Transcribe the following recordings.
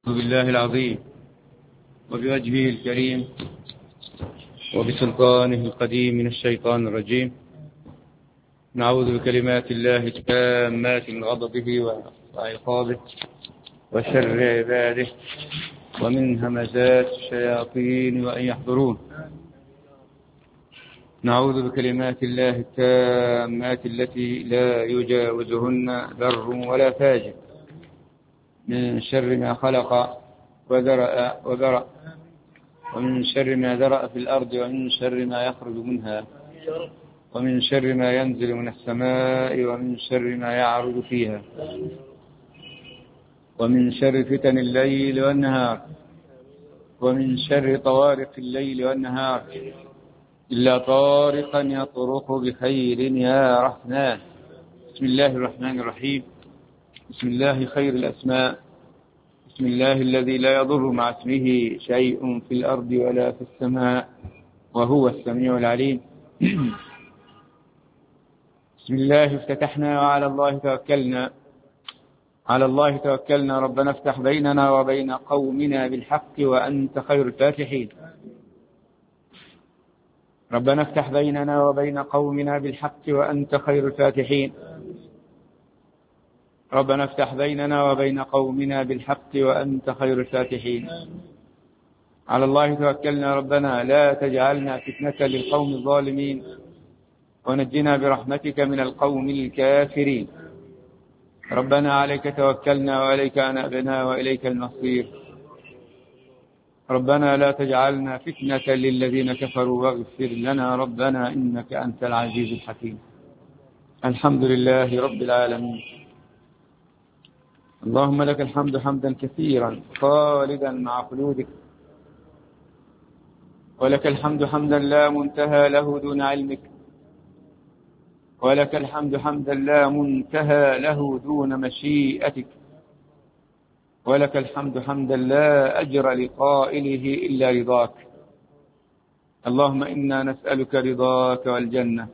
بالله العظيم وبوجهه الكريم وبسلطانه القديم من الشيطان الرجيم. نعوذ بكلمات الله التامات من غضبه وعقابه وشر عباده ومن همزات الشياطين وأن يحضرون. نعوذ بكلمات الله التامات التي لا يجاوزهن بر ولا فاجر من شر ما خلق وذرأ ومن شر ما ذرأ في الأرض ومن شر ما يخرج منها ومن شر ما ينزل من السماء ومن شر ما يعرج فيها ومن شر فتن الليل والنهار ومن شر طوارق الليل والنهار إلا طارقا يطرق بخير يا رحمن. بسم الله الرحمن الرحيم. بسم الله خير الأسماء. بسم الله الذي لا يضر مع اسمه شيء في الأرض ولا في السماء وهو السميع العليم. بسم الله افتتحنا وعلى الله توكلنا. على الله توكلنا. ربنا افتح بيننا وبين قومنا بالحق وأنت خير الفاتحين. ربنا افتح بيننا وبين قومنا بالحق وأنت خير الفاتحين. ربنا افتح بيننا وبين قومنا بالحق وأنت خير الفاتحين. على الله توكلنا. ربنا لا تجعلنا فتنة للقوم الظالمين ونجنا برحمتك من القوم الكافرين. ربنا عليك توكلنا وإليك أنبنا وإليك المصير. ربنا لا تجعلنا فتنة للذين كفروا واغفر لنا ربنا إنك أنت العزيز الحكيم. الحمد لله رب العالمين. اللهم لك الحمد حمدا كثيرا خالدا مع خلودك، ولك الحمد حمدا لا منتهى له دون علمك، ولك الحمد حمدا لا منتهى له دون مشيئتك، ولك الحمد حمدا لا أجر لقائله إلا رضاك. اللهم إنا نسألك رضاك والجنة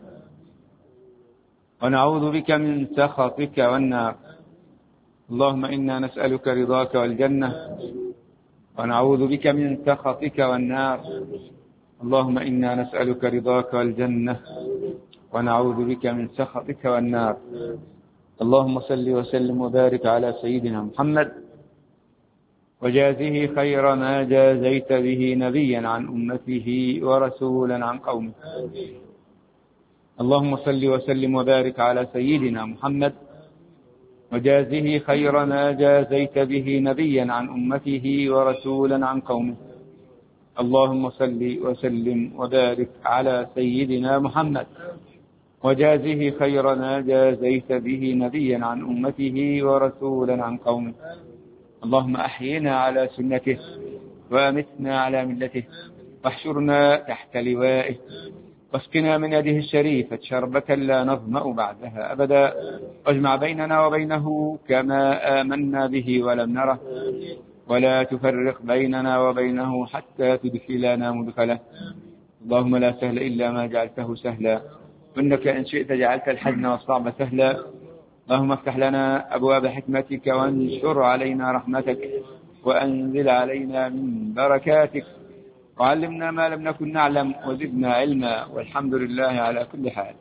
ونعوذ بك من سخطك والنار. اللهم إنا نسألك رضاك والجنة ونعوذ بك من سخطك والنار. اللهم إنا نسألك رضاك والجنة ونعوذ بك من سخطك والنار. اللهم صل وسلم وبارك على سيدنا محمد وجازه خير ما جازيت به نبيا عن أمته ورسولا عن قومه. اللهم صل وسلم وبارك على سيدنا محمد وجازه خير ما جازيت به نبيا عن أمته ورسولا عن قومه. اللهم صل وسلم وبارك على سيدنا محمد وجازه خير ما جازيت به نبيا عن أمته ورسولا عن قومه. اللهم أحينا على سنته وأمتنا على ملته واحشرنا تحت لوائه واسقنا من يده الشريفة شربة لا نظمأ بعدها أبدا، واجمع بيننا وبينه كما آمنا به ولم نره، ولا تفرق بيننا وبينه حتى تدخلنا مدخله. اللهم لا سهل إلا ما جعلته سهلا، وإنك إن شئت جعلت الحزن والصعب سهلا. اللهم افتح لنا أبواب حكمتك وانشر علينا رحمتك وأنزل علينا من بركاتك وعلمنا ما لم نكن نعلم وزدنا علما، والحمد لله على كل حال.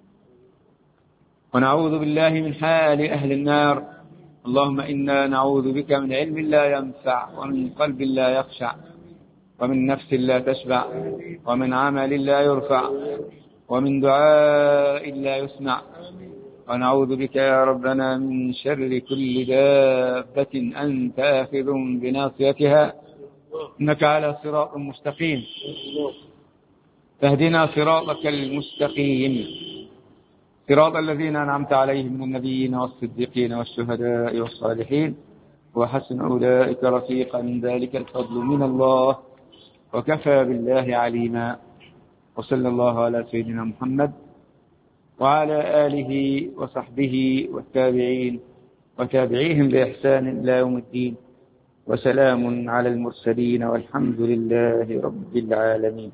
ونعوذ بالله من حال أهل النار. اللهم إنا نعوذ بك من علم لا ينفع ومن قلب لا يخشع ومن نفس لا تشبع ومن عمل لا يرفع ومن دعاء لا يسمع. ونعوذ بك يا ربنا من شر كل دابة أنت آخذ بناصيتها إنك على صراط مستقيم، فاهدنا صراطك المستقيم، صراط الذين أنعمت عليهم من النبيين والصديقين والشهداء والصالحين وحسن أولئك رفيقا، ذلك الفضل من الله وكفى بالله عليما. وصلى الله على سيدنا محمد وعلى آله وصحبه والتابعين وتابعيهم بإحسان إلى يوم الدين، وسلام على المرسلين والحمد لله رب العالمين.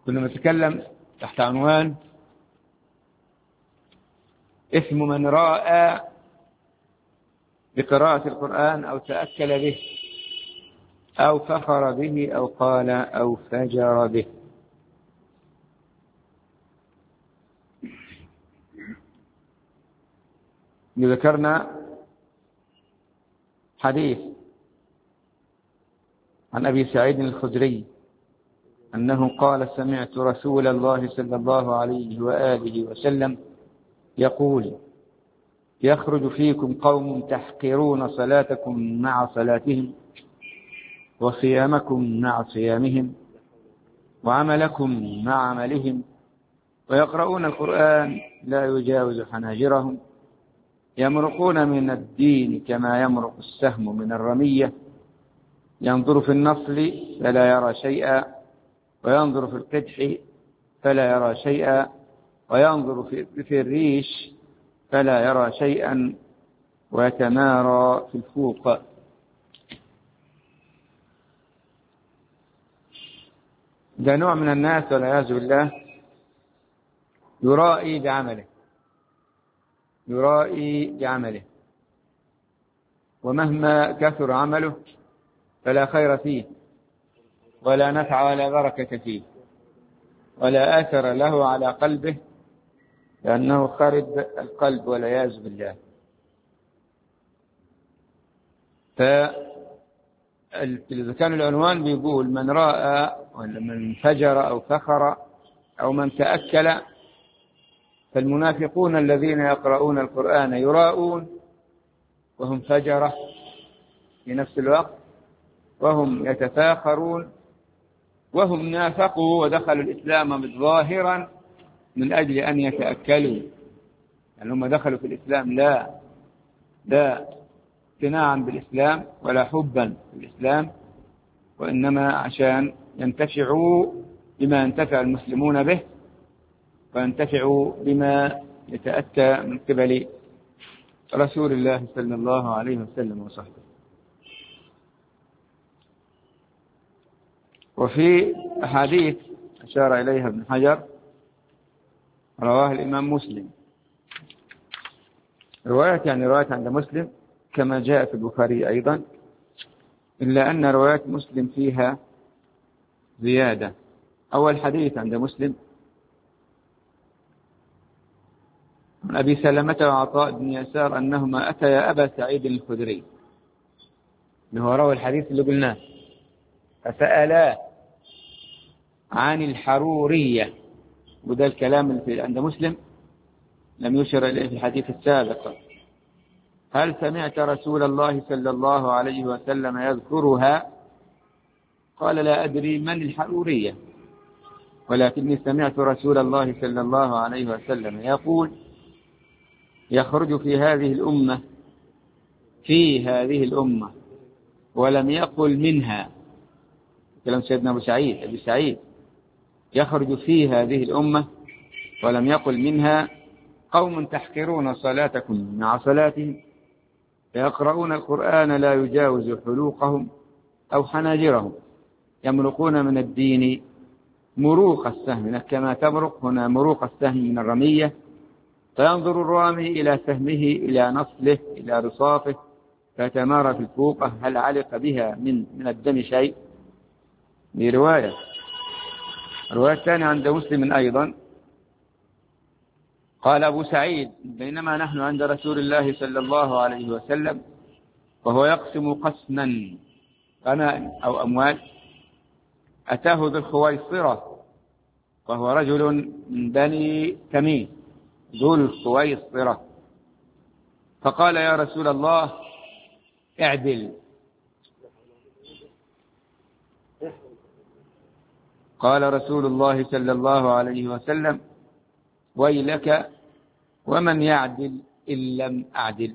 كنا نتكلم تحت عنوان اسم من راء بقراءة القرآن أو تأكل به أو فخر به أو قال أو فجر به. ذكرنا حديث عن أبي سعيد الخدري أنه قال سمعت رسول الله صلى الله عليه وآله وسلم يقول يخرج فيكم قوم تحقرون صلاتكم مع صلاتهم وصيامكم مع صيامهم وعملكم مع عملهم ويقرؤون القرآن لا يجاوز حناجرهم يمرقون من الدين كما يمرق السهم من الرمية ينظر في النصل فلا يرى شيئا وينظر في القدح فلا يرى شيئا وينظر في الريش فلا يرى شيئا ويتمارى في الفوق. ده نوع من الناس والعياذ بالله يرائي بعمله ومهما كثر عمله فلا خير فيه ولا نفع ولا بركة فيه ولا أثر له على قلبه لأنه خرب القلب والعياذ بالله. فإذا كان العنوان بيقول من رأى ولا من فجر أو فخر أو من تأكل، فالمنافقون الذين يقرؤون القرآن يراءون وهم فجرة في نفس الوقت وهم يتفاخرون وهم نافقوا ودخلوا الإسلام ظاهرا من أجل أن يتأكلوا، يعني هم دخلوا في الإسلام لا اقتناعا بالإسلام ولا حبا بالإسلام، وإنما عشان ينتفعوا بما ينتفع المسلمون به وينتفعوا بما يتأتى من قبل رسول الله صلى الله عليه وسلم وصحبه. وفي أحاديث أشار إليها ابن حجر رواه الإمام مسلم، رواية عند مسلم كما جاء في البخاري أيضا، إلا أن رواية مسلم فيها زيادة. أول حديث عند مسلم عن أبي سلمة وعطاء بن يسار أنهما أتيا أبا سعيد الخدري اللي هو روى الحديث اللي قلناه فسألا عن الحرورية، وده الكلام اللي عند مسلم لم يشر إليه في الحديث السابق. هل سمعت رسول الله صلى الله عليه وسلم يذكرها؟ قال لا أدري من الحرورية، ولكني سمعت رسول الله صلى الله عليه وسلم يقول يخرج في هذه الأمة ولم يقل منها، كلام سيدنا أبي سعيد يخرج في هذه الأمة ولم يقل منها قوم تحقرون صلاتكم مع صلاتهم يقرؤون القرآن لا يجاوز حلوقهم أو حناجرهم يمرقون من الدين مروق السهم كما تمرق هنا مروق السهم من الرمية، فينظر الرامي إلى سهمه إلى نصله إلى رصافه فتمارى في الفوقة هل علق بها من الدم شيء. دي رواية ثانية عند مسلم أيضا قال أبو سعيد بينما نحن عند رسول الله صلى الله عليه وسلم وهو يقسم قسما غنائم أو أموال أتاه ذو الخويصرة وهو رجل من بني تميم ذو الخويصرة فقال يا رسول الله اعدل. قال رسول الله صلى الله عليه وسلم ويلك ومن يعدل إن لم أعدل،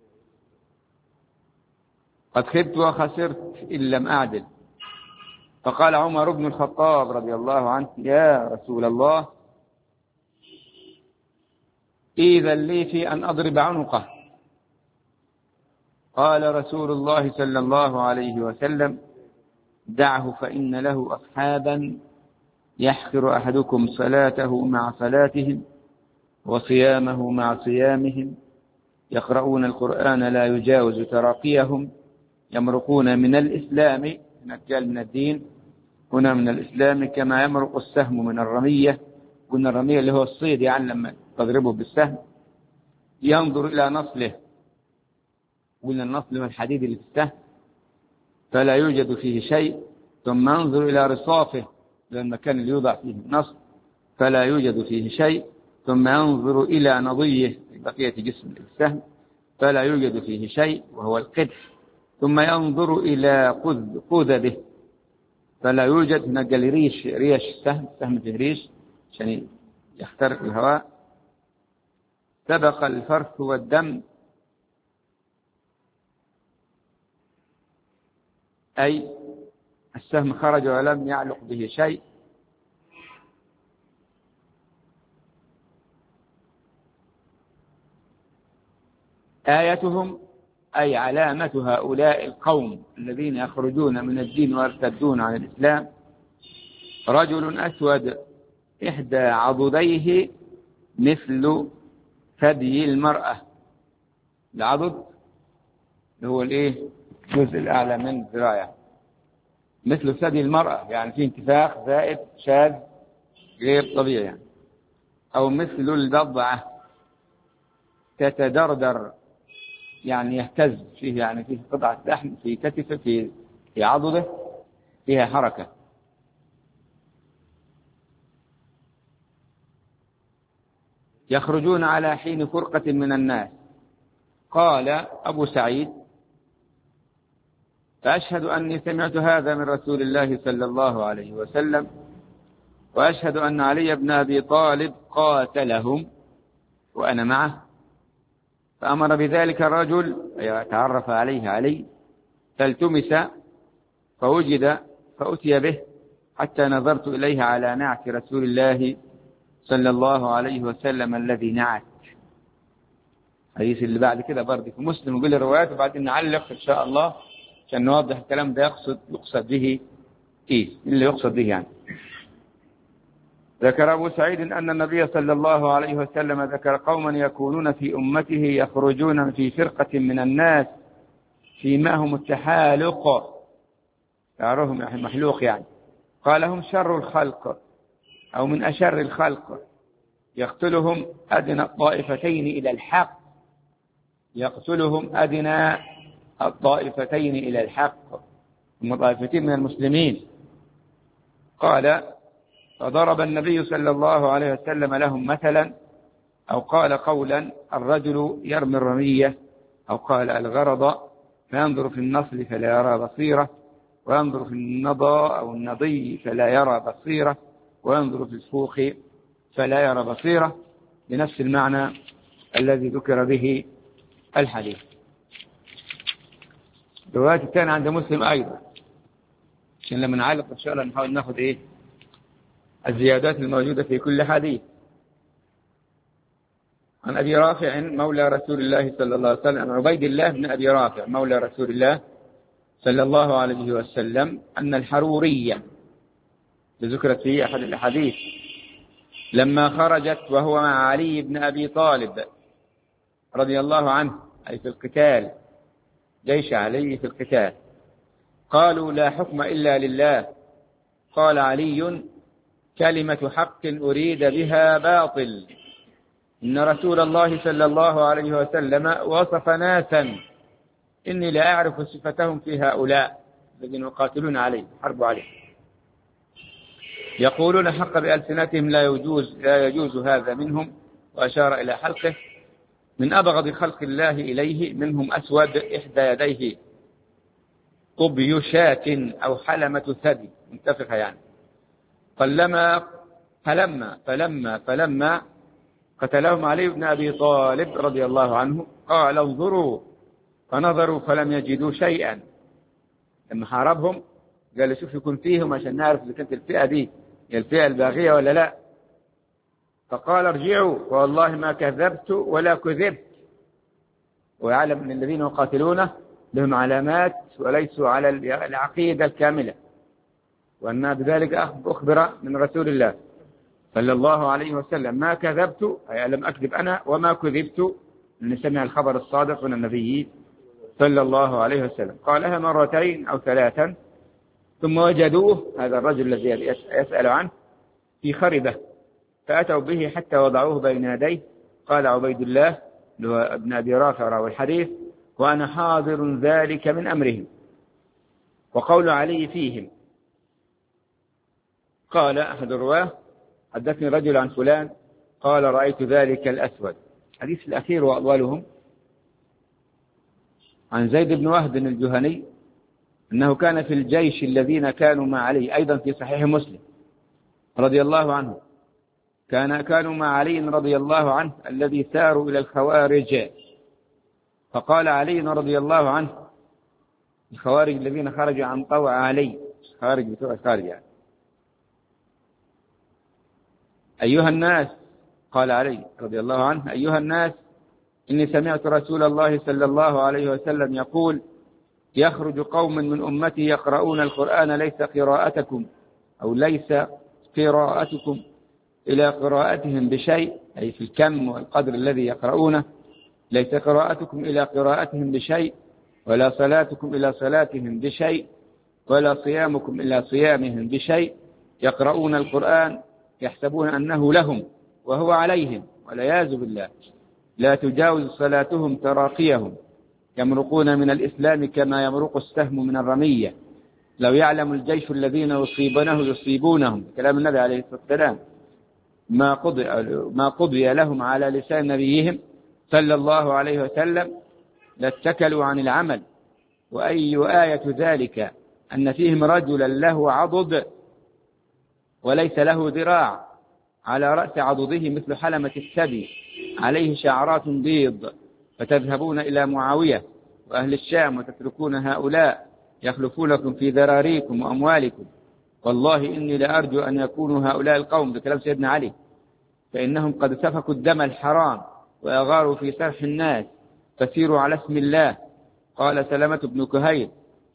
قد خبت وخسرت إن لم أعدل. فقال عمر بن الخطاب رضي الله عنه يا رسول الله إذن لي في أن أضرب عنقه. قال رسول الله صلى الله عليه وسلم دعه فإن له أصحابا يحقر أحدكم صلاته مع صلاتهم وصيامه مع صيامهم يقرؤون القرآن لا يجاوز تراقيهم يمرقون من الإسلام، نقال من الدين هنا من الإسلام، كما يمرق السهم من الرمية. قلنا الرمية اللي هو الصيد، يعني لما تضربه بالسهم ينظر إلى نصله، قلنا النصل هو الحديد اللي في السهم، فلا يوجد فيه شيء، ثم ينظر إلى رصافه، إلى المكان اللي يوضع فيه النصل، فلا يوجد فيه شيء، ثم ينظر إلى نضيه بقية جسم السهم، فلا يوجد فيه شيء وهو القدح، ثم ينظر إلى قذبه، فلا يوجد. نقل ريش السهم فيه ريش عشان يخترق الهواء. سبق الفرث والدم، أي السهم خرج ولم يعلق به شيء. آيتهم أي علامة هؤلاء القوم الذين يخرجون من الدين ويرتدون عن الإسلام، رجل أسود إحدى عضديه مثل ثدي المرأة. العضد اللي هو الجزء الأعلى من الذراع، مثل ثدي المرأة، يعني في انتفاخ زائد شاذ غير طبيعي يعني. أو مثل الضبعة تتدردر، يعني يهتز فيه، يعني فيه قطعة لحم في كتفه في عضده فيها حركة. يخرجون على حين فرقة من الناس. قال أبو سعيد: فأشهد أني سمعت هذا من رسول الله صلى الله عليه وسلم، وأشهد أن علي بن أبي طالب قاتلهم وأنا معه. فأمر بذلك الرجل يتعرف عليه علي، فالتمس فوجد فأتي به، حتى نظرت إليه على نعت رسول الله صلى الله عليه وسلم الذي نعت. حديث اللي بعد كده برضه في مسلم، يقول الروايات وبعدين نعلق إن شاء الله عشان نوضح الكلام ده يقصد به إيه اللي يقصد به يعني. ذكر أبو سعيد أن النبي صلى الله عليه وسلم ذكر قوما يكونون في أمته يخرجون في فرقة من الناس فيما هم التحالق، شعرهم محلوق يعني. قال: هم شر الخلق أو من أشر الخلق، يقتلهم أدنى الطائفتين إلى الحق، يقتلهم أدنى الطائفتين إلى الحق، هم طائفتين من المسلمين. قال: فضرب النبي صلى الله عليه وسلم لهم مثلا، أو قال قولا: الرجل يرمي الرمية، أو قال الغرض، فينظر في النصل فلا يرى بصيرة، وينظر في النضى أو النضي فلا يرى بصيرة، وينظر في الفوخ فلا يرى بصيرة، بنفس المعنى الذي ذكر به الحديث. الرواية الثانية عند مسلم أيضا، عشان لما نعلق إن شاء الله نحاول ناخذ الزيادات الموجودة في كل حديث. عن أبي رافع مولى رسول الله صلى الله عليه وسلم، عن عبيد الله بن أبي رافع مولى رسول الله صلى الله عليه وسلم، أن الحرورية ذكرت في أحد الأحاديث لما خرجت وهو مع علي بن أبي طالب رضي الله عنه، أي في القتال، جيش علي في القتال، قالوا: لا حكم إلا لله. قال علي: كلمة حق أريد بها باطل. إن رسول الله صلى الله عليه وسلم وصف ناسا إني لا أعرف صفتهم في هؤلاء الذين يقاتلون عليه حرب عليه، يقولون حق بألسنتهم لا يجوز هذا منهم، وأشار إلى حلقه، من أبغض خلق الله إليه منهم أسود إحدى يديه طبي شاة أو حلمة ثدي، منتفخة يعني. فلما قتلهم علي بن أبي طالب رضي الله عنه قال: انظروا، فنظروا فلم يجدوا شيئا. لما حاربهم قال: شوف يكون فيهم عشان نعرف إذا كانت الفئة دي هي الفئة الباغية ولا لا. فقال: ارجعوا، والله ما كذبت ولا كذبت، ويعلم أن الذين يقاتلونه لهم علامات وليسوا على العقيدة الكاملة. وأن بذلك أخبر من رسول الله صلى الله عليه وسلم: ما كذبت، أي لم أكذب أنا، وما كذبت، أن سمع الخبر الصادق من النبي صلى الله عليه وسلم. قالها مرتين أو ثلاثا، ثم وجدوه، هذا الرجل الذي يسأل عنه، في خربة، فأتوا به حتى وضعوه بين يديه. قال عبيد الله ابن أبي رافع راوي الحديث: وأنا حاضر ذلك من أمرهم. وقول علي فيهم: قال أحد الرواه: حدثني رجل عن فلان قال رأيت ذلك الأسود. الحديث الأخير وأولهم عن زيد بن وهب الجهني أنه كان في الجيش الذين كانوا مع علي، أيضا في صحيح مسلم رضي الله عنه، كانوا مع علي رضي الله عنه الذي ساروا إلى الخوارج، فقال علي رضي الله عنه: الخوارج الذين خرجوا عن طوع علي، خارج بتوع الخارج يعني: أيها الناس، قال علي رضي الله عنه: أيها الناس، إني سمعت رسول الله صلى الله عليه وسلم يقول: يخرج قوم من أمتي يقرؤون القرآن ليس قراءتكم إلى قراءتهم بشيء، أي في الكم والقدر الذي يقرؤونه، ليس قراءتكم إلى قراءتهم بشيء، ولا صلاتكم إلى صلاتهم بشيء، ولا صيامكم إلى صيامهم بشيء، يقرؤون القرآن يحسبون أنه لهم وهو عليهم، والعياذ بالله، لا تجاوز صلاتهم تراقيهم، يمرقون من الإسلام كما يمرق السهم من الرمية، لو يعلم الجيش الذين يصيبونهم، كلام النبي عليه الصلاة والسلام، ما قضي لهم على لسان نبيهم صلى الله عليه وسلم لاتكلوا عن العمل. وأي آية ذلك أن فيهم رجلا له عضد وليس له ذراع، على رأس عضده مثل حلمة السبي، عليه شعرات بيض، فتذهبون إلى معاوية وأهل الشام وتتركون هؤلاء يخلفونكم في ذراريكم وأموالكم، والله إني لأرجو أن يكونوا هؤلاء القوم، بكلام سيدنا علي، فإنهم قد سفكوا الدم الحرام وأغاروا في سرح الناس، فسيروا على اسم الله. قال سلمة بن كهيل: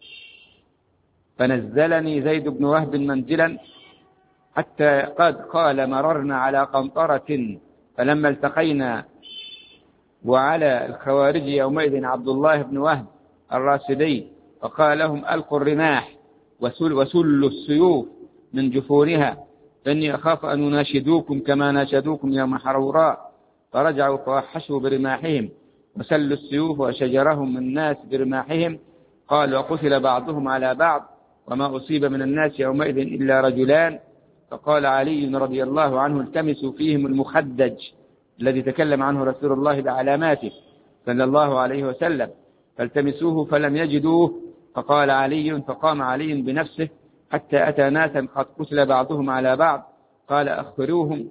فنزلني زيد بن وهب منزلا حتى قال مررنا على قنطرة، فلما التقينا وعلى الخوارج يومئذ عبد الله بن وهب الراشدي، فقال لهم: ألقوا الرماح وسلوا السيوف من جفونها، فإني أخاف أن يناشدوكم كما ناشدوكم يوم حروراء. فرجعوا فوحشوا برماحهم وسلوا السيوف وشجرهم الناس برماحهم. قال: وقتل بعضهم على بعض، وما أصيب من الناس يومئذ إلا رجلان. فقال علي رضي الله عنه: التمسوا فيهم المخدج الذي تكلم عنه رسول الله بعلاماته صلى الله عليه وسلم، فالتمسوه فلم يجدوه. فقام علي بنفسه حتى أتى ناسا قد قتل بعضهم على بعض، قال: أخبروهم،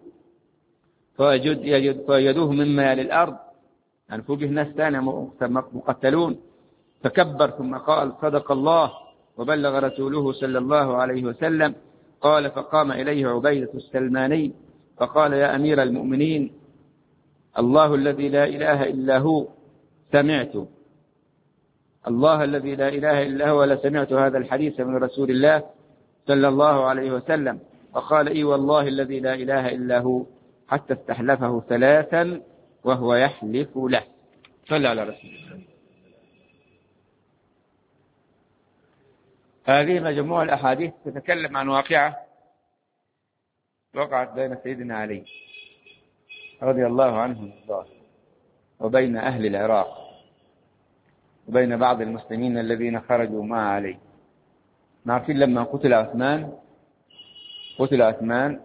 فوجدوه مما يلي الأرض، يعني فوقه ناس ثانية مقتلون، فكبر ثم قال: صدق الله وبلغ رسوله صلى الله عليه وسلم. قال: فقام إليه عبيدة السلماني فقال: يا أمير المؤمنين، الله الذي لا إله إلا هو سمعت، الله الذي لا إله إلا هو لسمعت هذا الحديث من رسول الله صلى الله عليه وسلم. فقال: إي والله الذي لا إله إلا هو، حتى استحلفه ثلاثا وهو يحلف له. صلى على رسول الله. هذه مجموعة الأحاديث تتكلم عن واقعة وقعت بين سيدنا علي رضي الله عنه وبين أهل العراق وبين بعض المسلمين الذين خرجوا مع علي. عارفين لما قتل عثمان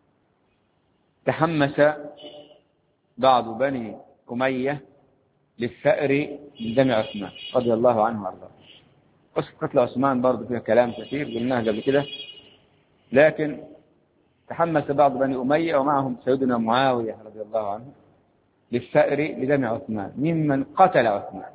تحمس بعض بني أمية للثأر من دم عثمان رضي الله عنه وارضاه. قتل عثمان برضو فيها كلام كثير قلناه قبل كده، لكن تحمس بعض بني أمية ومعهم سيدنا معاوية رضي الله عنه للثأر لدم عثمان ممن قتل عثمان.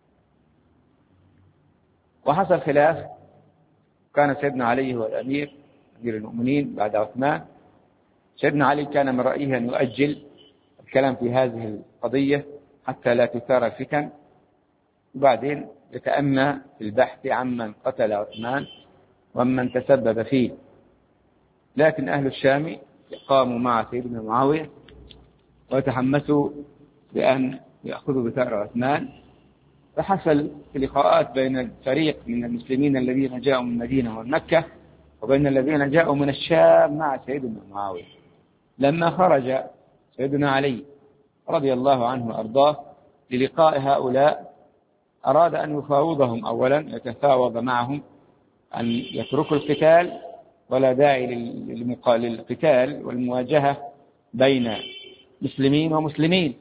وحصل خلاف، كان سيدنا علي هو الأمير، أمير المؤمنين بعد عثمان. سيدنا علي كان من رأيه أن يؤجل الكلام في هذه القضية حتى لا تثار الفتن، وبعدين يتأمى في البحث عمن قتل عثمان ومن تسبب فيه. لكن أهل الشام قاموا مع سيدنا معاوية وتحمسوا بأن يأخذوا بثأر عثمان، فحصل لقاءات بين الفريق من المسلمين الذين جاءوا من المدينة ومكة وبين الذين جاءوا من الشام مع سيدنا معاوية. لما خرج سيدنا علي رضي الله عنه وأرضاه للقاء هؤلاء أراد أن يفاوضهم، أولا يتفاوض معهم أن يتركوا القتال، ولا داعي للقتال والمواجهة بين مسلمين ومسلمين.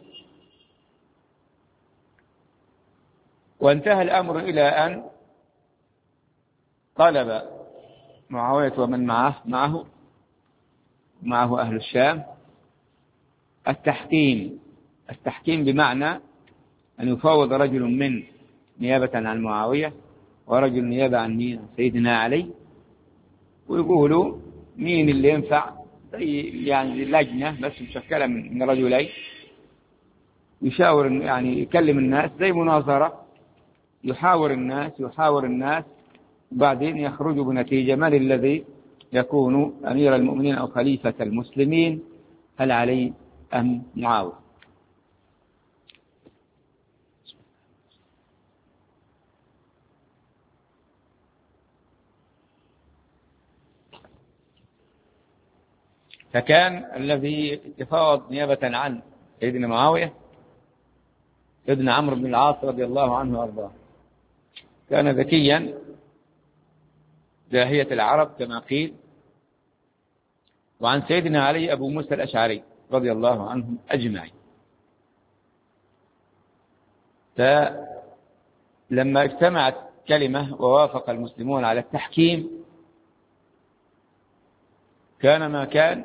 وانتهى الأمر إلى أن طلب معاوية ومن معه أهل الشام التحكيم بمعنى أن يفاوض رجل من نيابة عن معاوية ورجل نيابة عن سيدنا علي، ويقولوا مين اللي ينفع، يعني لجنة بس مشكلة من رجلين، يشاور يعني يكلم الناس زي مناظرة، يحاور الناس وبعدين يخرجوا بنتيجة من الذي يكون أمير المؤمنين أو خليفة المسلمين، هل علي أم معاوية. فكان الذي يتفاوض نيابة عن سيدنا معاوية سيدنا عمرو بن العاص رضي الله عنه وأرضاه، كان ذكيا داهية العرب كما قيل. وعن سيدنا علي أبو موسى الأشعري رضي الله عنهم أجمعين. فلما اجتمعت كلمة ووافق المسلمون على التحكيم كان ما كان،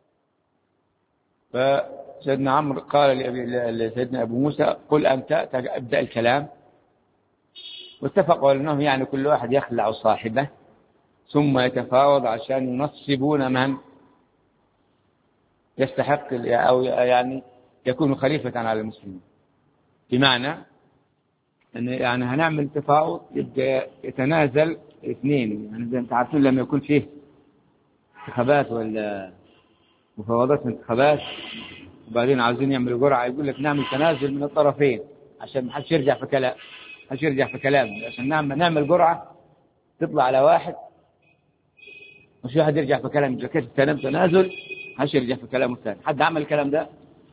فسيدنا عمرو قال لسيدنا أبو موسى قل أنت ابدأ الكلام، واتفقوا أنهم يعني كل واحد يخلع صاحبه ثم يتفاوض عشان ينصبون من يستحق أو يعني يكون خليفة على المسلمين. بمعنى أن يعني هنعمل تفاوض يبقى يتنازل اثنين، يعني زي انت عارفين لما يكون فيه انتخابات ولا مفاوضات انتخابات وبعدين عاوزين يعملوا جرعة، يقول لك نعمل تنازل من الطرفين عشان ما حدش يرجع في كلامه، عشان نعمل جرعة تطلع على واحد، مش واحد يرجع في كلامه، إذا كانت الكلام تنازل حدش يرجع في كلامه الثاني. حد عمل الكلام ده؟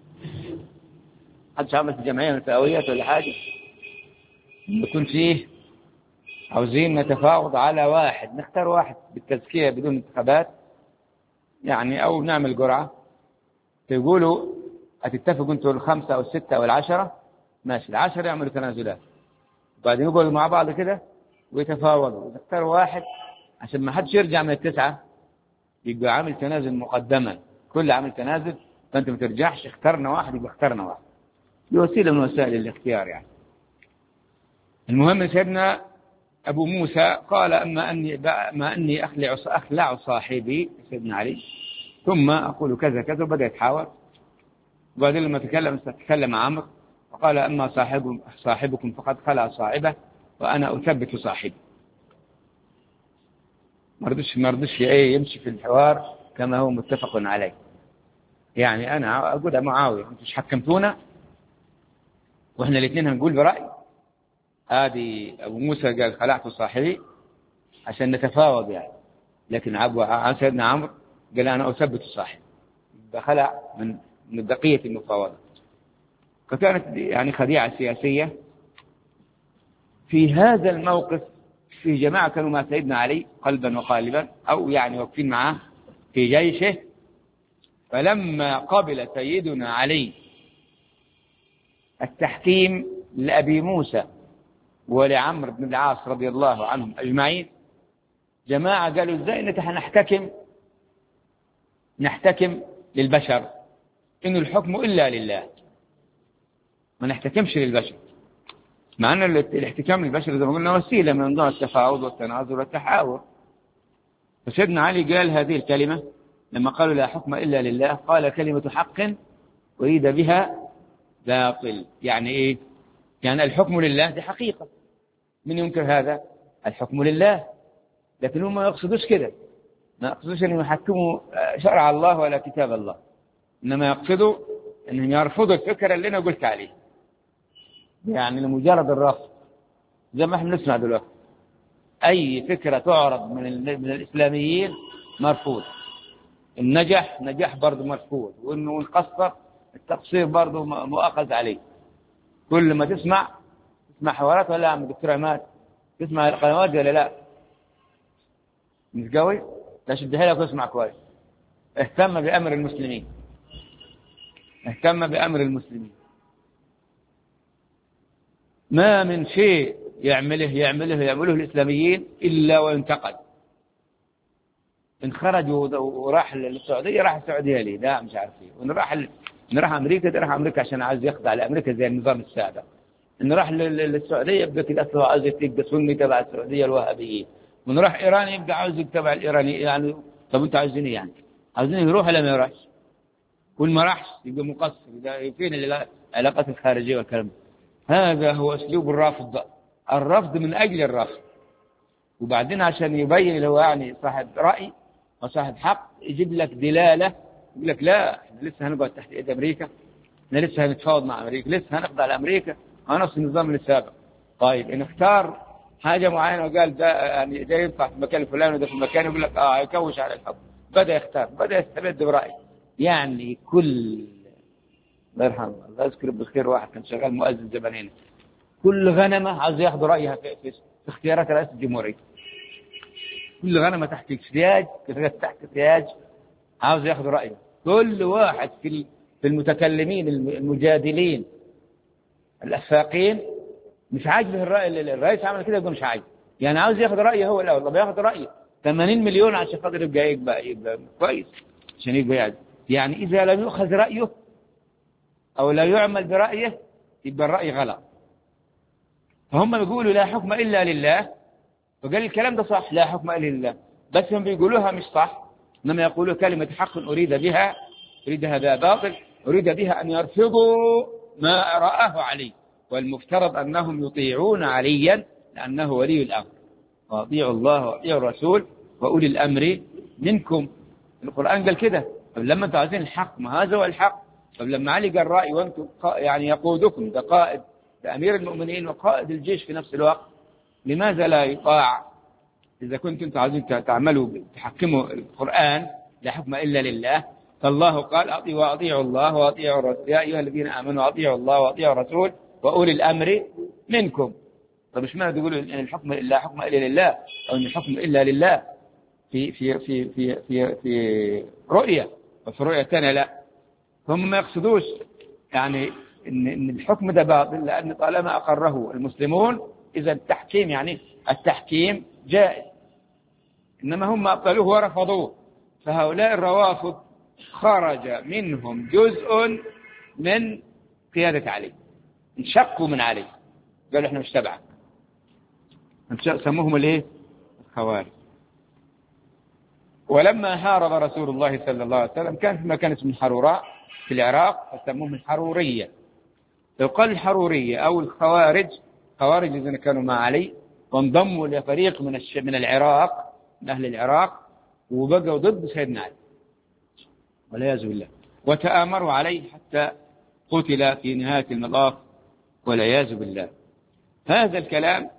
حدش عمل في جمعية من الفئويات ولا حاجة؟ يكون فيه عاوزين نتفاوض على واحد، نختار واحد بالتزكية بدون انتخابات يعني، أو نعمل جرعة، تقولوا هتتفقوا انتوا الخمسة أو الستة أو العشرة، ماشي، 10 يعملوا تنازلات وبعدين يقولوا مع بعض كده ويتفاوضوا، نختاروا واحد عشان ما حدش يرجع من التسعة، يبقى عامل تنازل مقدما، كل عامل تنازل فأنت ما ترجعش، اخترنا واحد يبقى اخترنا واحد، دي وسيلة من وسائل الاختيار يعني. المهم سيدنا أبو موسى قال أما أني أخلع صاحبي سيدنا علي ثم أقول كذا كذا، وبدأ يتحاور. وبعدين لما تكلم عمرو وقال أما صاحبكم فقد خلع صاحبه وأنا أثبت صاحبي. ما رضيش يمشي في الحوار كما هو متفق عليه، يعني أنا أقول يا معاوية أنتم مش حكمتونا وإحنا الاثنين هنقول برأي. هذه أبو موسى قال خلعت صاحبي عشان نتفاوض يعني، لكن عن سيدنا عمرو قال أنا أثبت صاحبي، فخلع من بقية المفاوضة. فكانت يعني خديعة سياسية. في هذا الموقف في جماعة كانوا مع سيدنا علي قلبا وقالبا، أو يعني واقفين معه في جيشه. فلما قبل سيدنا علي التحكيم لأبي موسى ولعمرو بن العاص رضي الله عنهم أجمعين، جماعة قالوا ازاي نحتكم للبشر، إن الحكم إلا لله، ما نحتكمش للبشر، مع أن الاحتكام للبشر زي ما قلنا وسيلة من أنواع التفاوض والتناظر والتحاور. فسيدنا علي قال هذه الكلمة لما قالوا لا حكم إلا لله، قال كلمة حق أريد بها باطل. يعني إيه؟ يعني الحكم لله دي حقيقة، من ينكر هذا؟ الحكم لله، لكن هم ما يقصدوش كده، ما يقصدوش أن يحكموا شرع الله ولا كتاب الله، إنما يقصدوا أنهم يرفضوا الفكرة اللي أنا قلت عليه، يعني لمجرد الرفض. زي ما احنا نسمع دلوقتي أي فكرة تعرض من الإسلاميين مرفوض، النجح نجاح برضه مرفوض، وإنه نقصر التقصير برضه مؤاخذ عليه. كل ما تسمع حوارات، ولا عم دكتور عماد تسمع القنوات ولا لا؟ مش قوي؟ لا شد حيلك واسمع كويس. اهتم بأمر المسلمين، اهتم بأمر المسلمين. ما من شيء يعمله الإسلاميين إلا وينتقد. إن خرجوا وراح للسعودية راح السعودية ليه؟ لا مش عارف ايه. وإن راح أمريكا عشان عايز يخضع لأمريكا زي النظام السابق. إن راح للسعودية يبقى كده أصلا عايز يبقى سني تبع السعودية الوهابيين. وإن راح إيران يبقى عاوز يتبع الإيراني يعني. طب أنتوا عايزين إيه يعني؟ عايزين يروح ولا ما يروحش؟ كل ما راحش يبقى مقصر. فين العلاقات الخارجية والكلام؟ هذا هو أسلوب الرافض، الرفض من أجل الرفض. وبعدين عشان يبين اللي هو يعني صاحب رأي وصاحب حق يجيب لك دلالة، يقول لك لا احنا لسه هنقعد تحت ايد امريكا، احنا لسه هنتفاوض مع امريكا، لسه هنخضع لامريكا على نفس النظام السابق. طيب ان اختار حاجة معينة وقال ده يعني ده ينفع في المكان الفلاني وده في المكان، يقول لك يكوش على الحب، بدأ يختار، بدأ يستبد برأي. يعني كل الله يرحمه الله يذكره بالخير، واحد كان شغال مؤذن زمانين، كل غنمة عايز ياخذ رأيها في اختيارات رئاسة الجمهورية. كل غنمة تحت احتياج عاوز ياخذ رأيه. كل واحد في المتكلمين المجادلين الأفاقين مش عاجبه الرأي اللي الرئيس عمل كده، يبقى مش عاجبه، يعني عاوز ياخذ رأيه هو الأول. طب ياخذ رأيه 80 مليون عشان خاطر يبقى كويس، عشان يبقى يعني إذا لم يؤخذ رأيه أو لا يعمل برأيه يبقى الرأي غلط. فهم بيقولوا لا حكم إلا لله، وقال الكلام ده صح، لا حكم إلا لله، بس هم بيقولوها مش صح، إنما يقولوا كلمة حق أريد هذا باطل، أريد بها أن يرفضوا ما رآه علي، والمفترض أنهم يطيعون عليا لأنه ولي الأمر، وأطيعوا الله وأطيعوا الرسول وأولي الأمر منكم. القرآن قال كده. طب لما أنتم عايزين الحق، ما هذا هو الحق. طب لما علي قال رأي وأنتم يعني يقودكم، ده قائد، ده أمير المؤمنين وقائد الجيش في نفس الوقت، لماذا لا يطاع؟ إذا كنتم عايزين تعملوا تحكموا القرآن لا حكم إلا لله، فالله قال أطيعوا الله وأطيعوا الرسول، يا أيها الذين آمنوا أطيعوا الله وأطيعوا الرسول وأولي الأمر منكم. طب مش معنى تقولوا إن الحكم لا حكم إلا لله، أو إن الحكم إلا لله في رؤية، وفي رؤية ثانية لا. هم ما يقصدوش يعني إن الحكم ده باطل، لأن طالما أقره المسلمون إذا التحكيم يعني التحكيم جائز، إنما هم أبطلوه ورفضوه. فهؤلاء الروافض خرج منهم جزء من قيادة علي، انشقوا من علي، قالوا احنا مش تبعك، سموهم الايه؟ الخوارج. ولما هارب رسول الله صلى الله عليه وسلم كان في مكان اسمه حروراء في العراق، فسموهم الحرورية. لو قال الحرورية أو الخوارج، خوارج الذين كانوا مع علي وانضموا لفريق من العراق، من أهل العراق، وبقوا ضد سيدنا علي والعياذ بالله، وتآمروا عليه حتى قتل في نهاية المطاف والعياذ بالله. هذا الكلام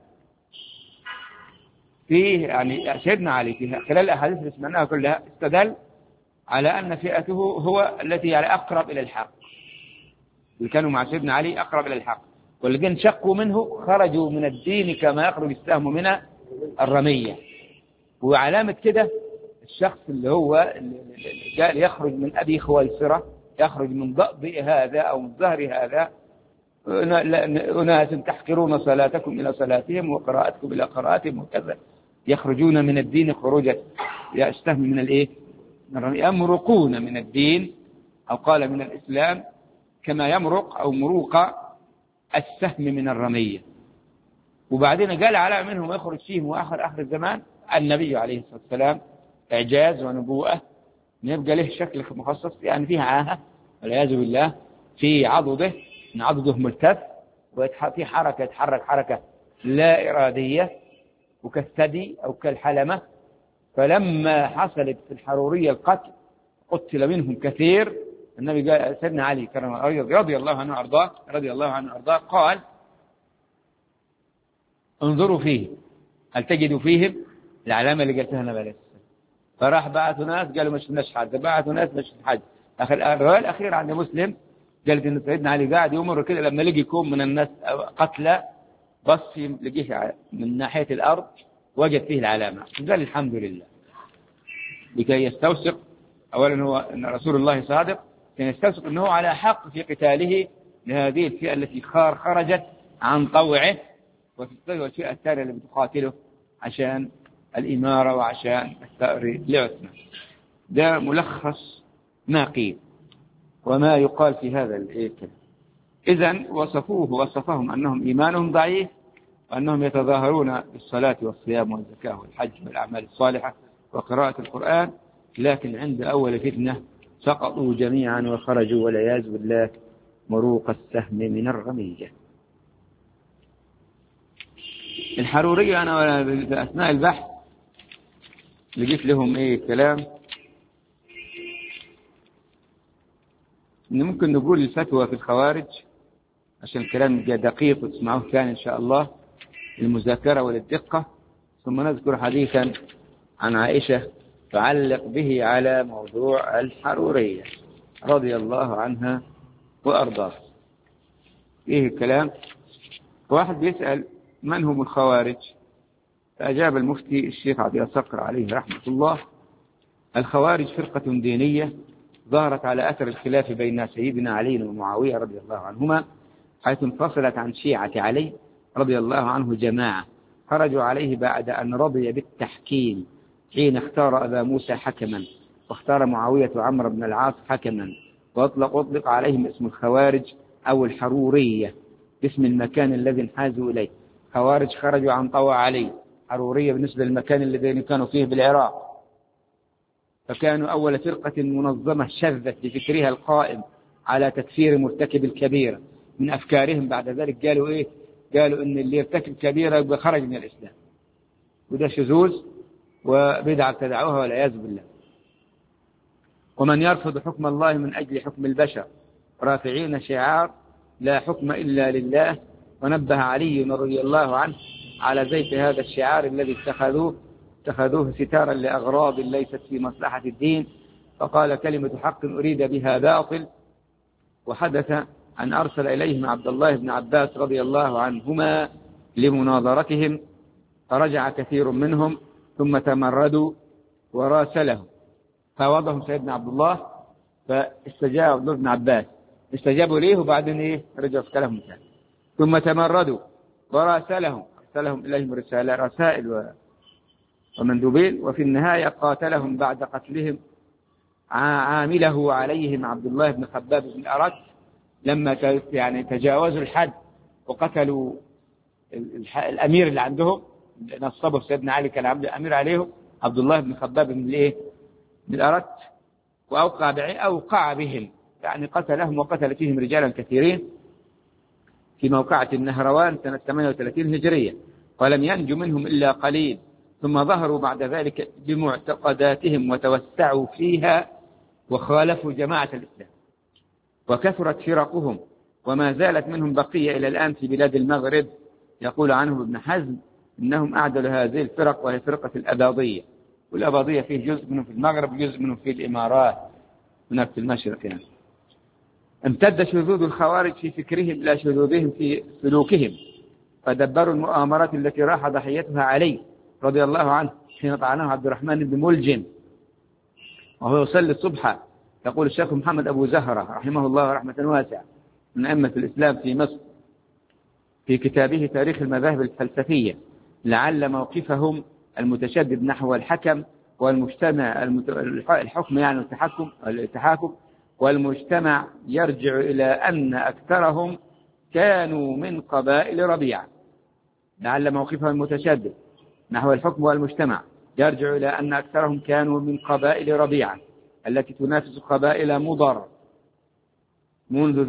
فيه يعني سيدنا علي في خلال الأحاديث اللي سمعناها كلها استدل على أن فئته هو التي يعني أقرب إلى الحق، اللي كانوا مع سيدنا علي أقرب إلى الحق، والذين شقوا منه خرجوا من الدين كما يخرج السهم من الرمية. وعلامة كده الشخص اللي هو قال يخرج من أبي خويصرة، يخرج من ضأب هذا أو من ظهر هذا، أناس تحقرون صلاتكم إلى صلاتهم وقراءتكم إلى قراءتهم وكذا، يخرجون من الدين خروجا يستهم من الإيه؟ يمرقون من الدين، أو قال من الإسلام كما يمرق أو مروق السهم من الرمية. وبعدين قال على منهم يخرج فيهم وآخر الزمان النبي عليه الصلاة والسلام، إعجاز ونبوءة، يبقى له شكل مخصص يعني فيه عاهة والعياذ بالله، في عضده، إن عضده ملتف، وفي حركة يتحرك حركة لا إرادية، وكالثدي أو كالحلمة. فلما حصلت في الحرورية القتل قتل منهم كثير، النبي قال سيدنا علي رضي الله عنه أرضاه قال انظروا فيه هل تجدوا فيهم العلامة اللي قلتها النبي عليه السلام. فراح بعثوا ناس قالوا مش نشهد حد، بعثوا ناس مش حد. الرواية الأخيرة عند مسلم قالت إن سيدنا علي قاعد يمر كده لما لقي كوم من الناس قتلى بص لقيه من ناحية الأرض وجد فيه العلامة، قال الحمد لله، لكي يستوثق أولا هو أن رسول الله صادق، كان يستوثق أنه على حق في قتاله لهذه الفئة التي خرجت عن طوعه، والفئة الثانية اللي بتقاتله عشان الإمارة وعشان الثأر لعثمان. ده ملخص ما قيل وما يقال في هذا الكلام. إذن وصفهم أنهم إيمانهم ضعيف، وأنهم يتظاهرون بالصلاة والصيام والزكاة والحج والأعمال الصالحة وقراءة القرآن، لكن عند أول فتنة سقطوا جميعا وخرجوا والعياذ بالله مروق السهم من الرمية. الحرورية أنا بأثناء البحث لقيت لهم كلام إن ممكن نقول الفتوى في الخوارج عشان الكلام دقيق وتسمعوه ثاني إن شاء الله للمذاكرة وللدقة، ثم نذكر حديثا عن عائشة تعلق به على موضوع الحرورية رضي الله عنها وأرضاها. فيه الكلام. واحد بيسأل من هم الخوارج؟ فأجاب المفتي الشيخ عبد الصقر عليه رحمة الله: الخوارج فرقة دينية ظهرت على أثر الخلاف بين سيدنا علي ومعاوية رضي الله عنهما، حيث انفصلت عن شيعة علي رضي الله عنه جماعة خرجوا عليه بعد أن رضي بالتحكيم حين اختار أبا موسى حكما، واختار معاوية عمرو بن العاص حكما، وأطلق عليهم اسم الخوارج أو الحرورية اسم المكان الذي انحازوا إليه. خوارج خرجوا عن طوع علي، حرورية بالنسبة للمكان الذي كانوا فيه بالعراق، فكانوا أول فرقة منظمة شذت بفكرها القائم على تكفير مرتكب الكبيرة. من أفكارهم بعد ذلك قالوا قالوا إن اللي يرتكب كبيرة يبقى خرج من الإسلام، وده شذوذ وبدعة ابتدعوها والعياذ بالله. ومن يرفض حكم الله من أجل حكم البشر رافعين شعار لا حكم إلا لله، ونبه علي رضي الله عنه على زيت هذا الشعار الذي اتخذوه ستارا لأغراض ليست في مصلحة الدين، فقال كلمة حق أريد بها باطل. وحدث أن أرسل إليهم عبد الله بن عباس رضي الله عنهما لمناظرتهم، فرجع كثير منهم ثم تمردوا وراسلهم، فوضهم سيدنا عبد الله، فاستجاب عبد الله بن عباس استجابوا ليه، وبعدين رجعوا في كلامهم ثاني، ثم تمردوا وراسلهم، أرسلهم إليهم رسائل ومندوبين، وفي النهاية قاتلهم بعد قتلهم عامله عليهم عبد الله بن خباب بن الأرت، لما تجاوزوا الحد وقتلوا الأمير اللي عندهم، نصبوا سيدنا علي كان أمير عليهم عبد الله بن خباب بن الأرت، وأوقع بهم، قتلهم وقتل فيهم رجالا كثيرين في موقعة النهروان سنة 38 هجرية، ولم ينجو منهم إلا قليل، ثم ظهروا بعد ذلك بمعتقداتهم وتوسعوا فيها وخالفوا جماعة الإسلام، وكثرت فرقهم، وما زالت منهم بقية إلى الآن في بلاد المغرب. يقول عنهم ابن حزم إنهم أعدلوا هذه الفرق، وهي فرقة الأباضية، والأباضية فيه جزء منهم في المغرب وجزء منهم في الإمارات هناك في المشرق يعني. امتد شذوذ الخوارج في فكرهم إلى شذوذهم في سلوكهم، فدبروا المؤامرات التي راح ضحيتها علي رضي الله عنه حين طعنه عبد الرحمن بن ملجم وهو يصلي الصبح. يقول الشيخ محمد أبو زهرة رحمه الله رحمة واسعة من أئمة الإسلام في مصر في كتابه تاريخ المذاهب الفلسفية: لعل موقفهم المتشدد نحو الحكم والمجتمع الحكم التحاكم والمجتمع يرجع إلى أن أكثرهم كانوا من قبائل ربيعة. لعل موقفهم المتشدد نحو الحكم والمجتمع يرجع إلى أن أكثرهم كانوا من قبائل ربيعة التي تنافس قبائل مضر منذ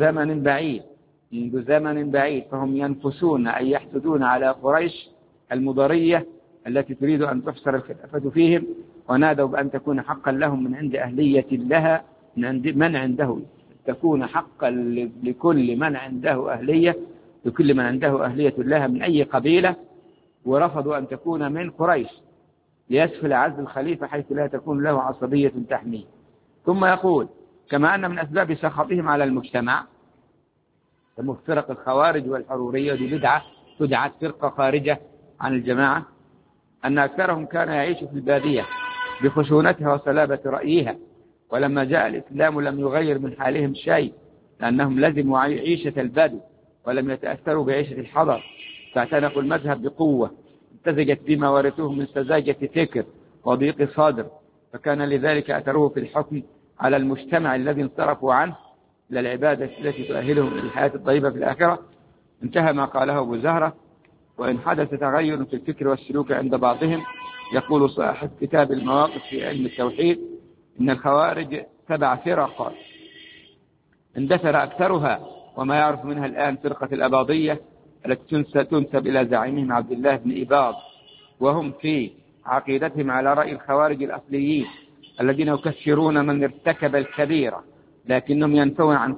زمن بعيد، فهم ينفسون أي يحسدون على قريش المضرية التي تريد أن تحصر الخلافة فيهم، ونادوا بأن تكون حقا لهم من عند أهلية لها، من عنده تكون حقا لكل من عنده أهلية، لكل من عنده أهلية لها من أي قبيلة، ورفضوا أن تكون من قريش ليسفل عز الخليفة حيث لا تكون له عصبية تحميه. ثم يقول: كما أن من أسباب سخطهم على المجتمع كمفترق الخوارج والحرورية، دي بدعة تدعت فرقة خارجة عن الجماعة، أن أكثرهم كان يعيش في البادية بخشونتها وسلابة رأيها، ولما جاء الإسلام لم يغير من حالهم شيء، لأنهم لزموا عيشة البدو ولم يتأثروا بعيشة الحضر، فاعتنقوا المذهب بقوة امتزجت بما ورثوه من سذاجة فكر وضيق صدر، فكان لذلك أثره في الحكم على المجتمع الذي انصرفوا عنه إلى العبادة التي تؤهلهم للحياة الطيبة في الآخرة. انتهى ما قاله أبو زهرة. وإن حدث تغير في الفكر والسلوك عند بعضهم، يقول صاحب كتاب المواقف في علم التوحيد: إن الخوارج 7 فرق اندثر أكثرها، وما يعرف منها الآن فرقة الأباضية التي تنسب إلى زعيمهم عبد الله بن إباض، وهم في عقيدتهم على رأي الخوارج الأصليين الذين يكفرون من ارتكب الكبيرة، لكنهم ينفون عن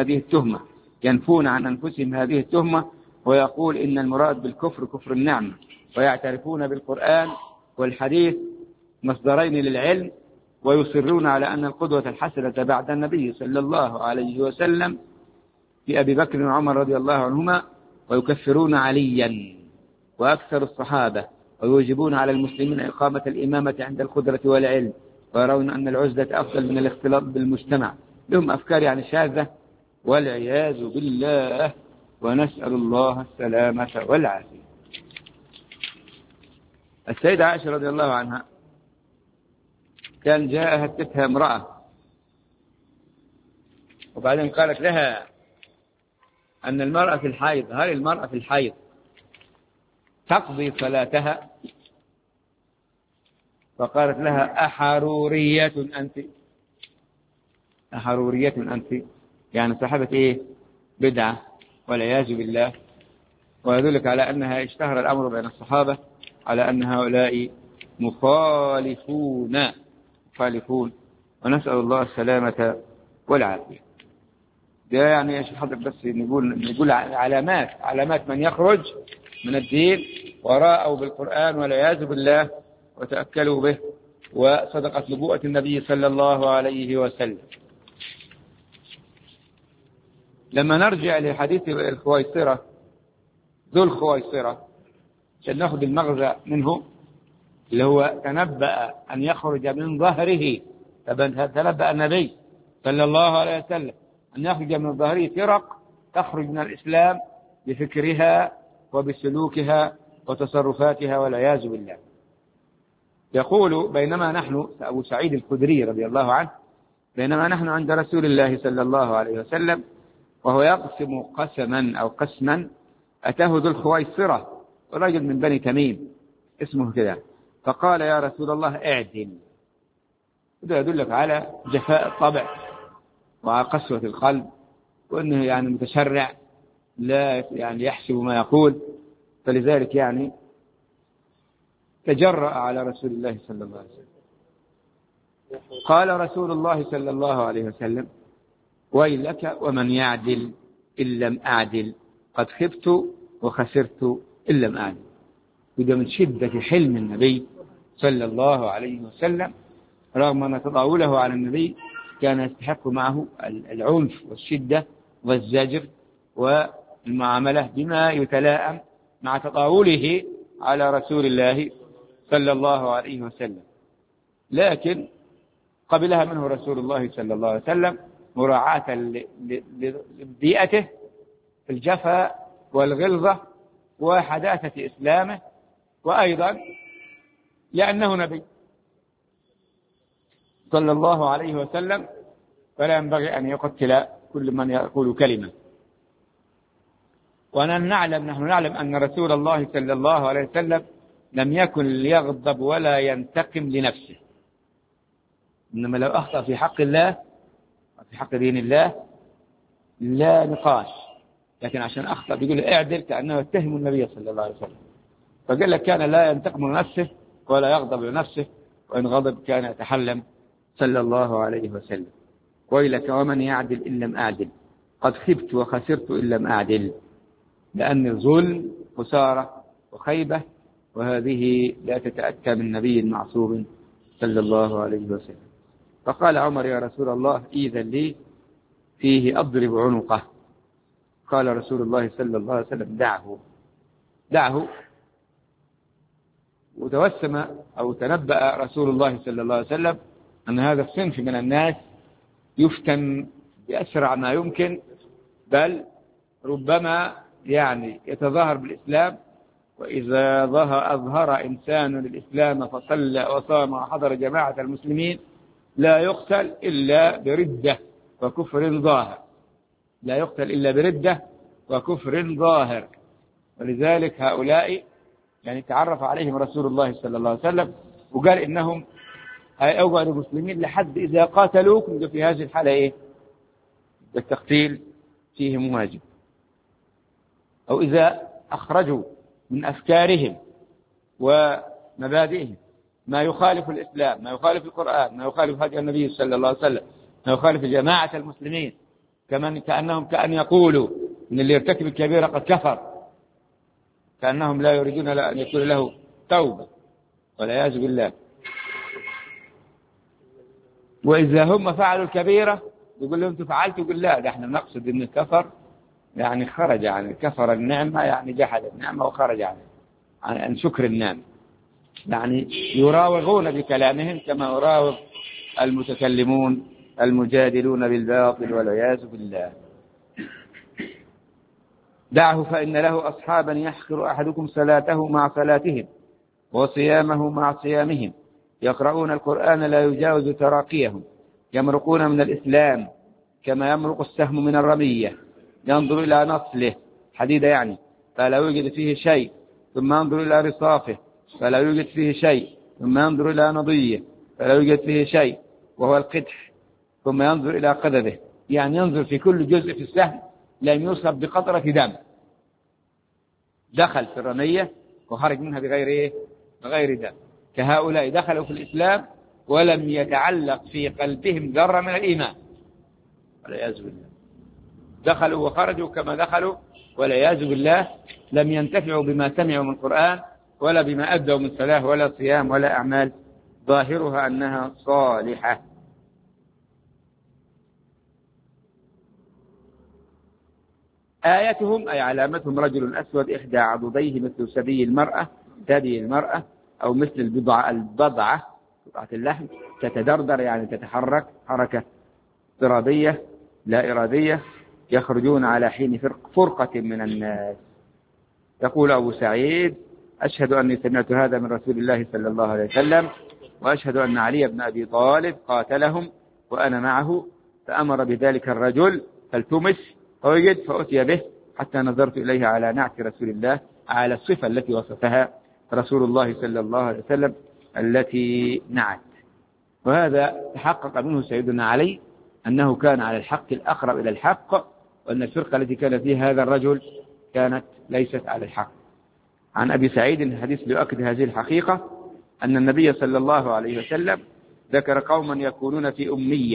أنفسهم هذه التهمة، ويقول إن المراد بالكفر كفر النعمة، ويعترفون بالقرآن والحديث مصدرين للعلم، ويصرون على أن القدوة الحسنة بعد النبي صلى الله عليه وسلم في أبي بكر وعمر رضي الله عنهما، ويكفرون عليا وأكثر الصحابة، ويوجبون على المسلمين إقامة الإمامة عند القدرة والعلم، ويرون أن العزلة أفضل من الاختلاط بالمجتمع. لهم أفكار يعني شاذة والعياذ بالله، ونسأل الله السلامة والعافية. السيدة عائشة رضي الله عنها كان جاءها هتتها امرأة، وبعدين قالت لها أن المرأة في الحيض، هل المرأة في الحيض تقضي صلاتها؟ فقالت لها: أحرورية أنت؟ أحرورية أنت يعني صاحبة إيه؟ بدعة والعياذ بالله. ويدلك على أنها اشتهر الأمر بين الصحابة على أن هؤلاء مخالفون، ونسأل الله السلامة والعافية. ده يعني يا شيخ حضرتك بس نقول علامات من يخرج من الدين وراءوا بالقرآن والعياذ بالله وتأكلوا به، وصدقت نبوءة النبي صلى الله عليه وسلم. لما نرجع لحديث الخويصرة، ذو الخويصرة، عشان ناخذ المغزى منه، اللي هو تنبأ أن يخرج من ظهره، تنبأ النبي صلى الله عليه وسلم أن يخرج من ظهره فرق تخرج من الإسلام بفكرها وبسلوكها وتصرفاتها والعياذ بالله. يقول: بينما نحن، أبو سعيد الخدري رضي الله عنه، بينما نحن عند رسول الله صلى الله عليه وسلم وهو يقسم قسما، أتاه ذو الخويصرة، رجل من بني تميم اسمه كذا، فقال: يا رسول الله اعدل. وده يدلك على جفاء الطبع وعلى قسوة القلب، وأنه يعني متشرع لا يعني يحسب ما يقول، فلذلك يعني تجرأ على رسول الله صلى الله عليه وسلم. قال رسول الله صلى الله عليه وسلم: ويلك ومن يعدل إن لم أعدل، قد خبت وخسرت إن لم أعدل. وده من شدة حلم النبي صلى الله عليه وسلم، رغم أن تطاوله على النبي كان يستحق معه العنف والشدة والزجر والمعاملة بما يتلائم مع تطاوله على رسول الله صلى الله عليه وسلم، لكن قبلها منه رسول الله صلى الله عليه وسلم مراعاة لبيئته في الجفاء والغلظة وحداثة إسلامه، وأيضا لأنه نبي صلى الله عليه وسلم، فلا ينبغي أن يقتل كل من يقول كلمة. ونحن نعلم أن رسول الله صلى الله عليه وسلم لم يكن ليغضب ولا ينتقم لنفسه، إنما لو أخطأ في حق الله وفي حق دين الله لا نقاش، لكن عشان أخطأ بيقول اعدل، كأنه يتهم النبي صلى الله عليه وسلم. فقال لك كان لا ينتقم لنفسه ولا يغضب لنفسه، وإن غضب كان يتحلم صلى الله عليه وسلم. ويلك ومن يعدل إن لم أعدل، قد خبت وخسرت إن لم أعدل، لأن الظلم خسارة وخيبة، وهذه لا تتأتى من نبي معصوم صلى الله عليه وسلم. فقال عمر يا رسول الله إذن لي فيه أضرب عنقه. قال رسول الله صلى الله عليه وسلم دعه. وتوسم أو تنبأ رسول الله صلى الله عليه وسلم أن هذا الصنف من الناس يفتن بأسرع ما يمكن، بل ربما يتظاهر بالإسلام، وإذا أظهر إنسان الإسلام فصلى وصام وحضر جماعة المسلمين لا يقتل إلا بردة وكفر ظاهر، لا يقتل إلا بردة وكفر ظاهر. ولذلك هؤلاء تعرف عليهم رسول الله صلى الله عليه وسلم وقال إنهم أوغر المسلمين لحد إذا قاتلوكم في هذه الحالة التقتيل فيهم واجب، أو إذا أخرجوا من أفكارهم ومبادئهم ما يخالف الإسلام، ما يخالف القرآن، ما يخالف هدي النبي صلى الله عليه وسلم، ما يخالف جماعة المسلمين، كأن يقولوا إن اللي يرتكب الكبيرة قد كفر، كأنهم لا يريدون أن يكون له توبة والعياذ بالله. وإذا هم فعلوا الكبيرة يقول لهم أنتم فعلتوا، يقول لا، ده احنا نقصد إن كفر خرج عن كفر النعمة، جحد النعمة وخرج عن شكر النعمة. يراوغون بكلامهم كما يراوغ المتكلمون المجادلون بالباطل والعياذ بالله. دعه فإن له أصحابا يحقر أحدكم صلاته مع صلاتهم وصيامه مع صيامهم، يقرؤون القرآن لا يجاوز تراقيهم، يمرقون من الإسلام كما يمرق السهم من الرمية، ينظر إلى نصله حديدة فلا يوجد فيه شيء، ثم ينظر إلى رصافه فلا يوجد فيه شيء، ثم ينظر إلى نضيه فلا يوجد فيه شيء وهو القدح، ثم ينظر إلى قدده، ينظر في كل جزء في السهم لم يصب بقطرة دم، دخل في الرمية وخرج منها بغير دم. كهؤلاء دخلوا في الإسلام ولم يتعلق في قلبهم ذرة من الإيمان والعياذ بالله، دخلوا وخرجوا كما دخلوا والعياذ بالله، لم ينتفعوا بما سمعوا من القرآن ولا بما أدوا من صلاة ولا صيام ولا أعمال ظاهرها أنها صالحة. آيتهم أي علامتهم رجل أسود إحدى عضديه مثل ثدي المرأة أو مثل البضعة قطعة اللحم، تتدردر تتحرك حركة اضطرابية لا إرادية، يخرجون على حين فرقة من الناس. يقول أبو سعيد أشهد أني سمعت هذا من رسول الله صلى الله عليه وسلم، وأشهد أن علي بن أبي طالب قاتلهم وأنا معه، فأمر بذلك الرجل فالتمس فوجد فأتي به حتى نظرت إليه على نعت رسول الله، على الصفة التي وصفها رسول الله صلى الله عليه وسلم التي نعت. وهذا تحقق منه سيدنا علي أنه كان على الحق الأقرب إلى الحق، وأن الفرقة التي كان فيها هذا الرجل كانت ليست على الحق. عن أبي سعيد الحديث ليؤكد هذه الحقيقة أن النبي صلى الله عليه وسلم ذكر قوما يكونون في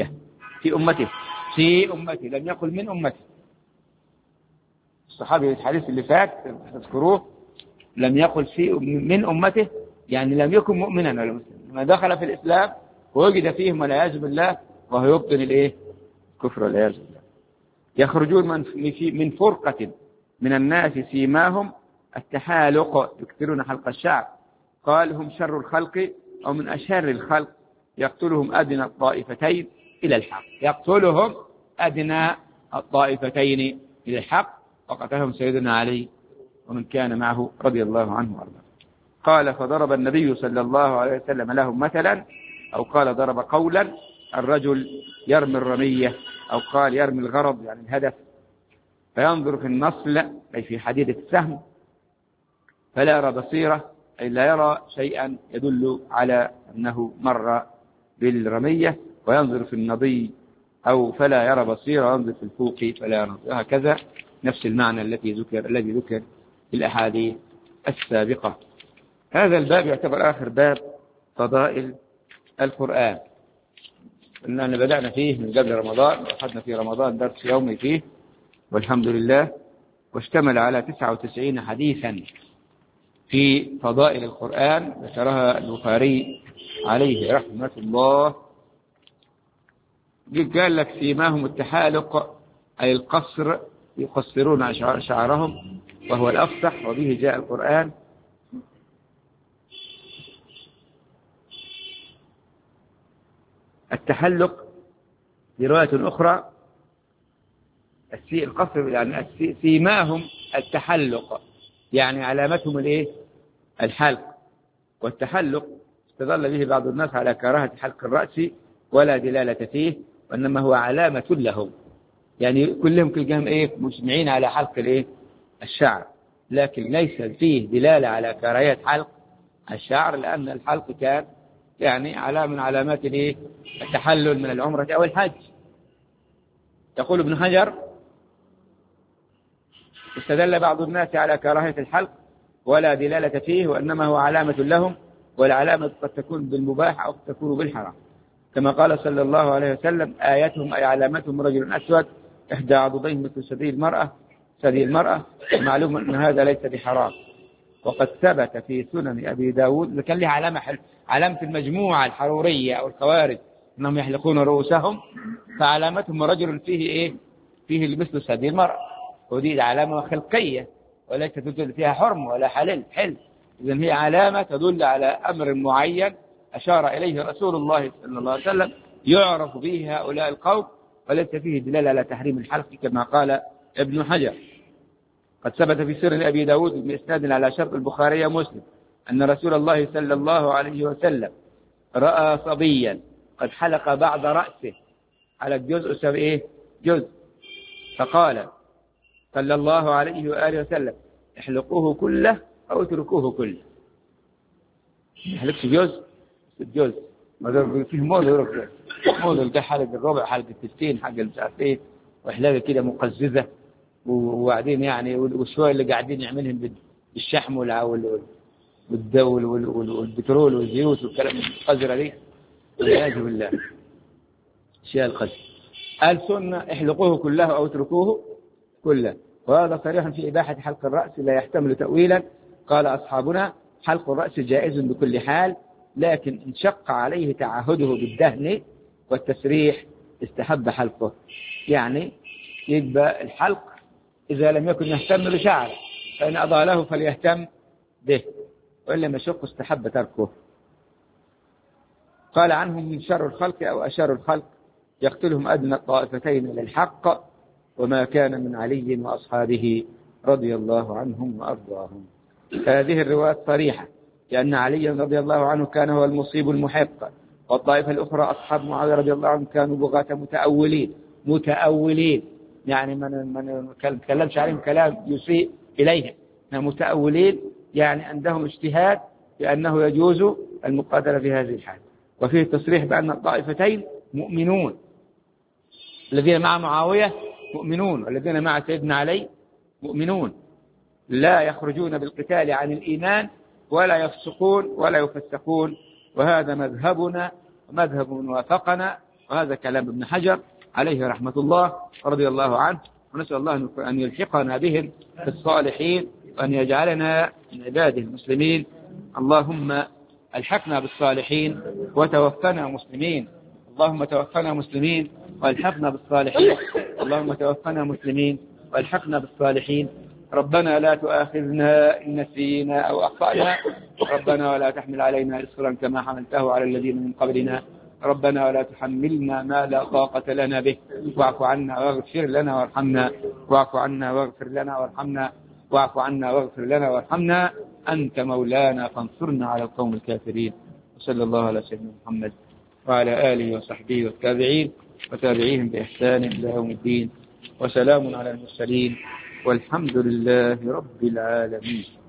أمته لم يقل من أمته. الصحابي الحديث اللي فات تذكروه لم يقل في من أمته، لم يكن مؤمنا ولا مسلم، ما دخل في الإسلام ووجد فيهم والعياذ بالله وهو يبطن كفر والعياذ بالله. يخرجون من فرقة من الناس سيماهم التحالق، يكثرون حلق الشعر، قال هم شر الخلق أو من أشر الخلق، يقتلهم أدنى الطائفتين إلى الحق، يقتلهم أدنى الطائفتين إلى الحق، وقتلهم سيدنا علي ومن كان معه رضي الله عنه وارضاه. قال فضرب النبي صلى الله عليه وسلم لهم مثلا، أو قال ضرب قولا، الرجل يرمي الرمية أو قال يرمي الغرض الهدف، فينظر في النصل أي في حديدة السهم فلا يرى بصيرة أي لا يرى شيئا يدل على أنه مر بالرمية، وينظر في النضي أو فلا يرى بصيرة، ينظر في الفوق فلا يرى، هكذا نفس المعنى الذي ذكر في الأحاديث السابقة. هذا الباب يعتبر آخر باب فضائل القرآن. إننا بدأنا فيه من قبل رمضان، وأخذنا في رمضان درس يومي فيه والحمد لله، واشتمل على 99 حديثا في فضائل القرآن ذكرها البخاري عليه رحمة الله. قال لك سيماهم التحالق، أي القصر، يقصرون شعرهم وهو الأفصح، وبه جاء القرآن. التحلق في رواية أخرى القصر، يعني سيماهم التحلق، يعني علامتهم الايه؟ الحلق. والتحلق استدل به بعض الناس على كراهة حلق الرأس ولا دلالة فيه، وإنما هو علامة لهم، يعني كلهم كلهم ايه؟ مجمعين على حلق الايه؟ الشعر، لكن ليس فيه دلالة على كراهية حلق الشعر، لأن الحلق كان يعني علامة من علامات الايه؟ التحلل من العمرة أو الحج. يقول ابن حجر: استدل بعض الناس على كراهية الحلق ولا دلالة فيه، وإنما هو علامة لهم، والعلامة قد تكون بالمباح أو قد تكون بالحرام، كما قال صلى الله عليه وسلم: آياتهم أي علامتهم رجل أسود إحدى عضديه مثل ثدي المرأة، ومعلوم أن هذا ليس بحرام. وقد ثبت في سنن أبي داود، كان له علامة المجموعة الحرورية أو الخوارج أنهم يحلقون رؤوسهم، فعلامتهم رجل فيه إيه؟ فيه مثل ثدي المرأة، ودي علامة خلقية وليس تدل فيها حرم ولا حل. إذن هي علامة تدل على أمر معين أشار إليه رسول الله صلى الله عليه وسلم يعرف به هؤلاء القوم، وليس فيه دلالة على تحريم الحلق كما قال ابن حجر. قد ثبت في سنن أبي داود بإسناد على شرط البخاري ومسلم أن رسول الله صلى الله عليه وسلم رأى صبيا قد حلق بعض رأسه على الجزء جزء، فقال صلى الله عليه وآله وسلم: احلقوه كله أو اتركوه كله. يحلقش جزء ما فيه موضوع ده حلق الربع، حلق التلتين، حلق مش عارف ايه، وحلاقه كده مقززه، وبعدين يعني والشويه اللي قاعدين يعملهم بالشحم والدول والبترول والزيوت والكلام القذره دي، والعياذ بالله، اشياء القذره. السنه احلقوه كله او اتركوه كله، وهذا صريح في إباحة حلق الرأس لا يحتمل تأويلا. قال أصحابنا: حلق الرأس جائز بكل حال، لكن إن شق عليه تعهده بالدهن والتسريح استحب حلقه. يعني يبقى الحلق إذا لم يكن يهتم بشعره، فإن أضاله فليهتم به، وإن لم يشق استحب تركه. قال عنهم: من شر الخلق أو أشار الخلق يقتلهم أدنى الطائفتين للحق، وما كان من علي وأصحابه رضي الله عنهم وأرضاهم. هذه الروايات صريحة، لأن علي رضي الله عنه كان هو المصيب المحق، والطائفة الأخرى أصحاب معاوية رضي الله عنهم كانوا بغاة متأولين، يعني من تكلمش عليهم كلام يسيء إليهم، متأولين يعني عندهم اجتهاد بأنه يجوز المقاتلة في هذه الحال. وفيه تصريح بأن الطائفتين مؤمنون، الذين مع معاوية مؤمنون، والذين مع سيدنا علي مؤمنون، لا يخرجون بالقتال عن الإيمان ولا يفسقون ولا يفسقون، وهذا مذهبنا ومذهب وافقنا، وهذا كلام ابن حجر عليه رحمة الله رضي الله عنه. ونسأل الله أن يلحقنا بهم في الصالحين، وأن يجعلنا من عباده المسلمين. اللهم الحقنا بالصالحين وتوفنا مسلمين، اللهم توفنا مسلمين والحقنا بالصالحين، اللهم توفنا مسلمين والحقنا بالصالحين. ربنا لا تؤاخذنا إن نسينا أو أخطأنا، ربنا ولا تحمل علينا إصرا كما حملته على الذين من قبلنا، ربنا ولا تحملنا ما لا طاقة لنا به، واعف عنا واغفر لنا وارحمنا، واعف عنا واغفر لنا وارحمنا، واعف عنا واغفر لنا وارحمنا، أنت مولانا فانصرنا على القوم الكافرين. وصلى الله على سيدنا محمد وعلى آله وصحبه والتابعين وتابعيهم بإحسان إلى يوم الدين، وسلام على المرسلين، والحمد لله رب العالمين.